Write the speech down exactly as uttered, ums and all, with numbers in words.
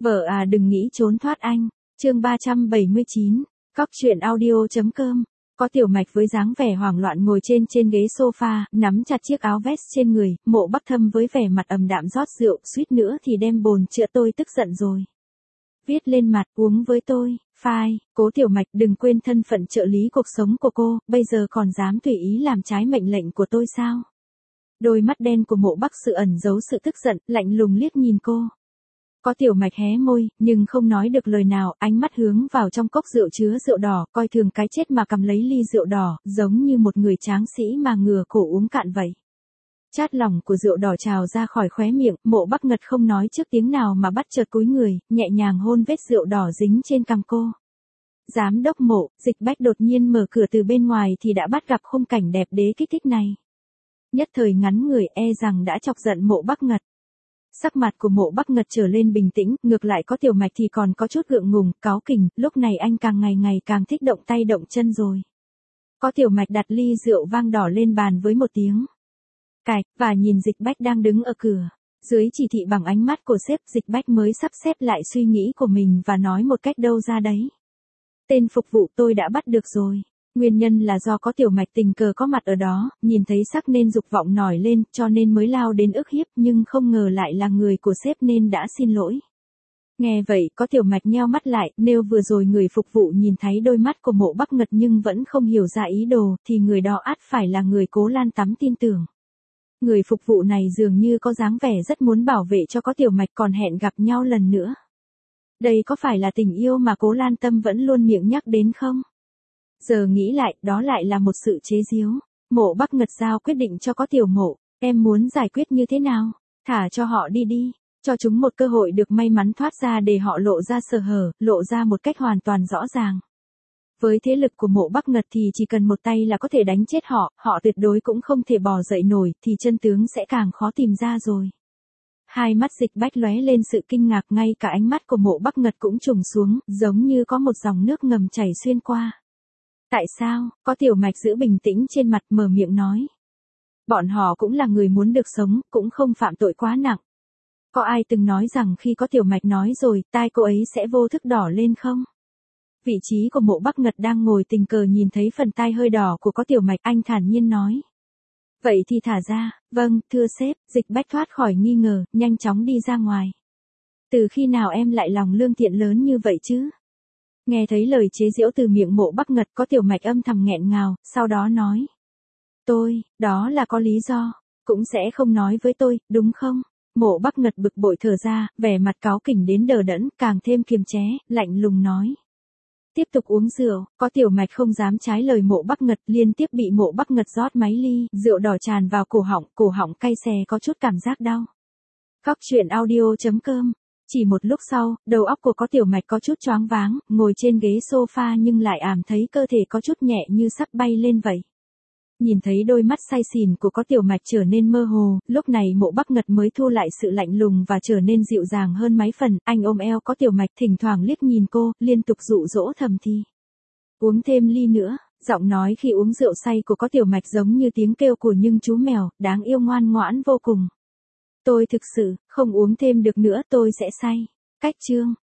Vợ à đừng nghĩ trốn thoát anh. Chương ba trăm bảy mươi chín. Cóc truyện audio.com. Có Tiểu Mạch với dáng vẻ hoảng loạn ngồi trên trên ghế sofa, nắm chặt chiếc áo vest trên người, Mộ Bắc Thâm với vẻ mặt ầm đạm rót rượu, suýt nữa thì đem bồn chữa tôi tức giận rồi. Viết lên mặt, uống với tôi, phai, Cố Tiểu Mạch đừng quên thân phận trợ lý cuộc sống của cô, bây giờ còn dám tùy ý làm trái mệnh lệnh của tôi sao? Đôi mắt đen của Mộ Bắc Sự ẩn giấu sự tức giận, lạnh lùng liếc nhìn cô. Có Tiểu Mạch hé môi, nhưng không nói được lời nào, ánh mắt hướng vào trong cốc rượu chứa rượu đỏ, coi thường cái chết mà cầm lấy ly rượu đỏ, giống như một người tráng sĩ mà ngửa cổ uống cạn vậy. Chát lòng của rượu đỏ trào ra khỏi khóe miệng, Mộ Bắc Ngật không nói trước tiếng nào mà bắt chợt cúi người, nhẹ nhàng hôn vết rượu đỏ dính trên cằm cô. Giám đốc Mộ, Dịch Bách đột nhiên mở cửa từ bên ngoài thì đã bắt gặp khung cảnh đẹp đế kích thích này. Nhất thời ngắn người e rằng đã chọc giận Mộ Bắc Ngật. Sắc mặt của Mộ Bắc Ngật trở lên bình tĩnh, ngược lại có Tiểu Mạch thì còn có chút gượng ngùng, cáu kỉnh, lúc này anh càng ngày ngày càng thích động tay động chân rồi. Có Tiểu Mạch đặt ly rượu vang đỏ lên bàn với một tiếng cạch, và nhìn Dịch Bách đang đứng ở cửa. Dưới chỉ thị bằng ánh mắt của sếp, Dịch Bách mới sắp xếp lại suy nghĩ của mình và nói một cách đâu ra đấy. Tên phục vụ tôi đã bắt được rồi. Nguyên nhân là do có Tiểu Mạch tình cờ có mặt ở đó, nhìn thấy sắc nên dục vọng nổi lên, cho nên mới lao đến ức hiếp, nhưng không ngờ lại là người của sếp nên đã xin lỗi. Nghe vậy, có Tiểu Mạch nheo mắt lại, nếu vừa rồi người phục vụ nhìn thấy đôi mắt của Mộ Bắc Ngật nhưng vẫn không hiểu ra ý đồ, thì người đó ắt phải là người Cố Lan Tắm tin tưởng. Người phục vụ này dường như có dáng vẻ rất muốn bảo vệ cho có Tiểu Mạch, còn hẹn gặp nhau lần nữa. Đây có phải là tình yêu mà Cố Lan Tâm vẫn luôn miệng nhắc đến không? Giờ nghĩ lại, đó lại là một sự chế giễu. Mộ Bắc Ngật giao quyết định cho có Tiểu Mộ, em muốn giải quyết như thế nào? Thả cho họ đi đi, cho chúng một cơ hội được may mắn thoát ra để họ lộ ra sơ hở, lộ ra một cách hoàn toàn rõ ràng. Với thế lực của Mộ Bắc Ngật thì chỉ cần một tay là có thể đánh chết họ, họ tuyệt đối cũng không thể bò dậy nổi, thì chân tướng sẽ càng khó tìm ra rồi. Hai mắt Dịch Bách lóe lên sự kinh ngạc, ngay cả ánh mắt của Mộ Bắc Ngật cũng trùng xuống, giống như có một dòng nước ngầm chảy xuyên qua. Tại sao? Có Tiểu Mạch giữ bình tĩnh trên mặt, mở miệng nói. Bọn họ cũng là người muốn được sống, cũng không phạm tội quá nặng. Có ai từng nói rằng khi có Tiểu Mạch nói rồi, tai cô ấy sẽ vô thức đỏ lên không? Vị trí của Mộ Bắc Ngật đang ngồi tình cờ nhìn thấy phần tai hơi đỏ của có Tiểu Mạch, anh thản nhiên nói. Vậy thì thả ra. Vâng, thưa sếp. Dịch Bách thoát khỏi nghi ngờ, nhanh chóng đi ra ngoài. Từ khi nào em lại lòng lương thiện lớn như vậy chứ? Nghe thấy lời chế giễu từ miệng Mộ Bắc Ngật, có Tiểu Mạch âm thầm nghẹn ngào, sau đó nói. Tôi, đó là có lý do, cũng sẽ không nói với tôi, đúng không? Mộ Bắc Ngật bực bội thở ra, vẻ mặt cáu kỉnh đến đờ đẫn, càng thêm kiềm chế, lạnh lùng nói. Tiếp tục uống rượu, có Tiểu Mạch không dám trái lời Mộ Bắc Ngật, liên tiếp bị Mộ Bắc Ngật rót mấy ly, rượu đỏ tràn vào cổ họng, cổ họng cay xè có chút cảm giác đau. Cóc truyện audio.com. Chỉ một lúc sau, đầu óc của có Tiểu Mạch có chút choáng váng, ngồi trên ghế sofa nhưng lại ảm thấy cơ thể có chút nhẹ như sắp bay lên vậy. Nhìn thấy đôi mắt say xỉn của có Tiểu Mạch trở nên mơ hồ, lúc này Mộ Bắc Ngật mới thu lại sự lạnh lùng và trở nên dịu dàng hơn mấy phần, anh ôm eo có Tiểu Mạch thỉnh thoảng liếc nhìn cô, liên tục dụ dỗ thầm thì. Uống thêm ly nữa, giọng nói khi uống rượu say của có Tiểu Mạch giống như tiếng kêu của những chú mèo, đáng yêu ngoan ngoãn vô cùng. Tôi thực sự, không uống thêm được nữa tôi sẽ say. Cách chương.